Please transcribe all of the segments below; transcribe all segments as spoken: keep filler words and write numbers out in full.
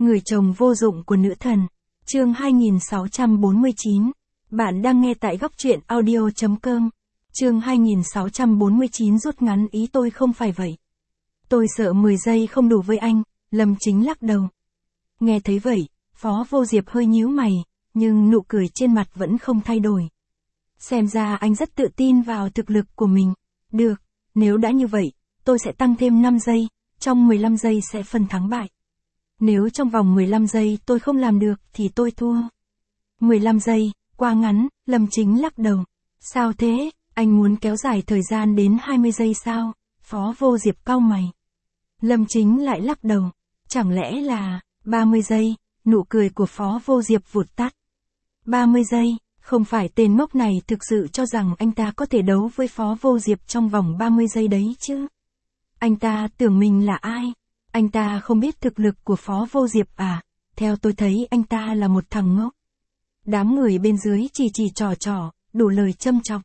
Người chồng vô dụng của nữ thần. Chương hai nghìn sáu trăm bốn mươi chín. Bạn đang nghe tại góc truyện audio chấm com. Chương hai nghìn sáu trăm bốn mươi chín rút ngắn ý tôi không phải vậy. Tôi sợ mười giây không đủ với anh, Lâm Chính lắc đầu. Nghe thấy vậy, Phó Vô Diệp hơi nhíu mày, nhưng nụ cười trên mặt vẫn không thay đổi. Xem ra anh rất tự tin vào thực lực của mình. Được, nếu đã như vậy, tôi sẽ tăng thêm năm giây, trong mười lăm giây sẽ phân thắng bại. Nếu trong vòng mười lăm giây tôi không làm được thì tôi thua. mười lăm giây, quá ngắn, Lâm Chính lắc đầu. Sao thế, anh muốn kéo dài thời gian đến hai mươi giây sao? Phó Vô Diệp cau mày. Lâm Chính lại lắc đầu. Chẳng lẽ là, ba mươi giây, nụ cười của Phó Vô Diệp vụt tắt. ba mươi giây, không phải tên ngốc này thực sự cho rằng anh ta có thể đấu với Phó Vô Diệp trong vòng ba mươi giây đấy chứ? Anh ta tưởng mình là ai? Anh ta không biết thực lực của Phó Vô Diệp à? Theo tôi thấy anh ta là một thằng ngốc. Đám người bên dưới chỉ chỉ trò trò, đủ lời châm chọc.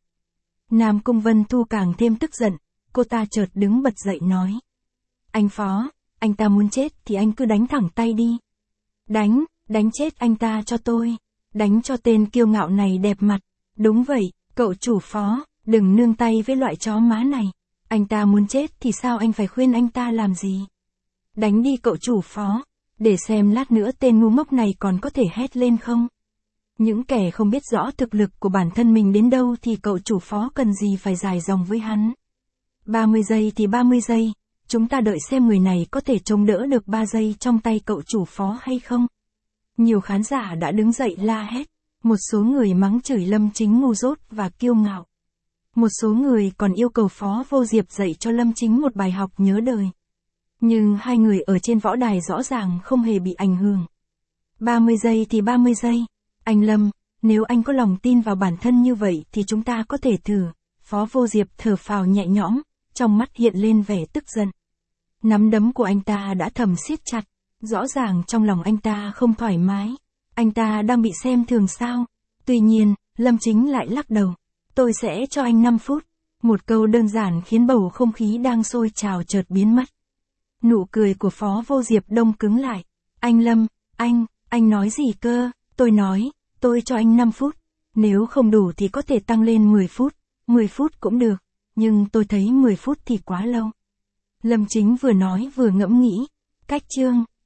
Nam Cung Vân Thu càng thêm tức giận, cô ta chợt đứng bật dậy nói. Anh Phó, anh ta muốn chết thì anh cứ đánh thẳng tay đi. Đánh, đánh chết anh ta cho tôi. Đánh cho tên kiêu ngạo này đẹp mặt. Đúng vậy, cậu chủ Phó, đừng nương tay với loại chó má này. Anh ta muốn chết thì sao anh phải khuyên anh ta làm gì? Đánh đi cậu chủ Phó, để xem lát nữa tên ngu ngốc này còn có thể hét lên không? Những kẻ không biết rõ thực lực của bản thân mình đến đâu thì cậu chủ Phó cần gì phải dài dòng với hắn. ba mươi giây thì ba mươi giây, chúng ta đợi xem người này có thể chống đỡ được ba giây trong tay cậu chủ Phó hay không. Nhiều khán giả đã đứng dậy la hét, một số người mắng chửi Lâm Chính ngu dốt và kiêu ngạo. Một số người còn yêu cầu Phó Vô Diệp dạy cho Lâm Chính một bài học nhớ đời. Nhưng hai người ở trên võ đài rõ ràng không hề bị ảnh hưởng. ba mươi giây thì ba mươi giây. Anh Lâm, nếu anh có lòng tin vào bản thân như vậy thì chúng ta có thể thử. Phó Vô Diệp thở phào nhẹ nhõm, trong mắt hiện lên vẻ tức giận. Nắm đấm của anh ta đã thầm siết chặt, rõ ràng trong lòng anh ta không thoải mái. Anh ta đang bị xem thường sao? Tuy nhiên, Lâm Chính lại lắc đầu. Tôi sẽ cho anh năm phút. Một câu đơn giản khiến bầu không khí đang sôi trào chợt biến mất. Nụ cười của Phó Vô Diệp đông cứng lại. Anh Lâm, anh, anh nói gì cơ? Tôi nói, tôi cho anh năm phút. Nếu không đủ thì có thể tăng lên mười phút. mười phút cũng được. Nhưng tôi thấy mười phút thì quá lâu. Lâm Chính vừa nói vừa ngẫm nghĩ. Cách chương,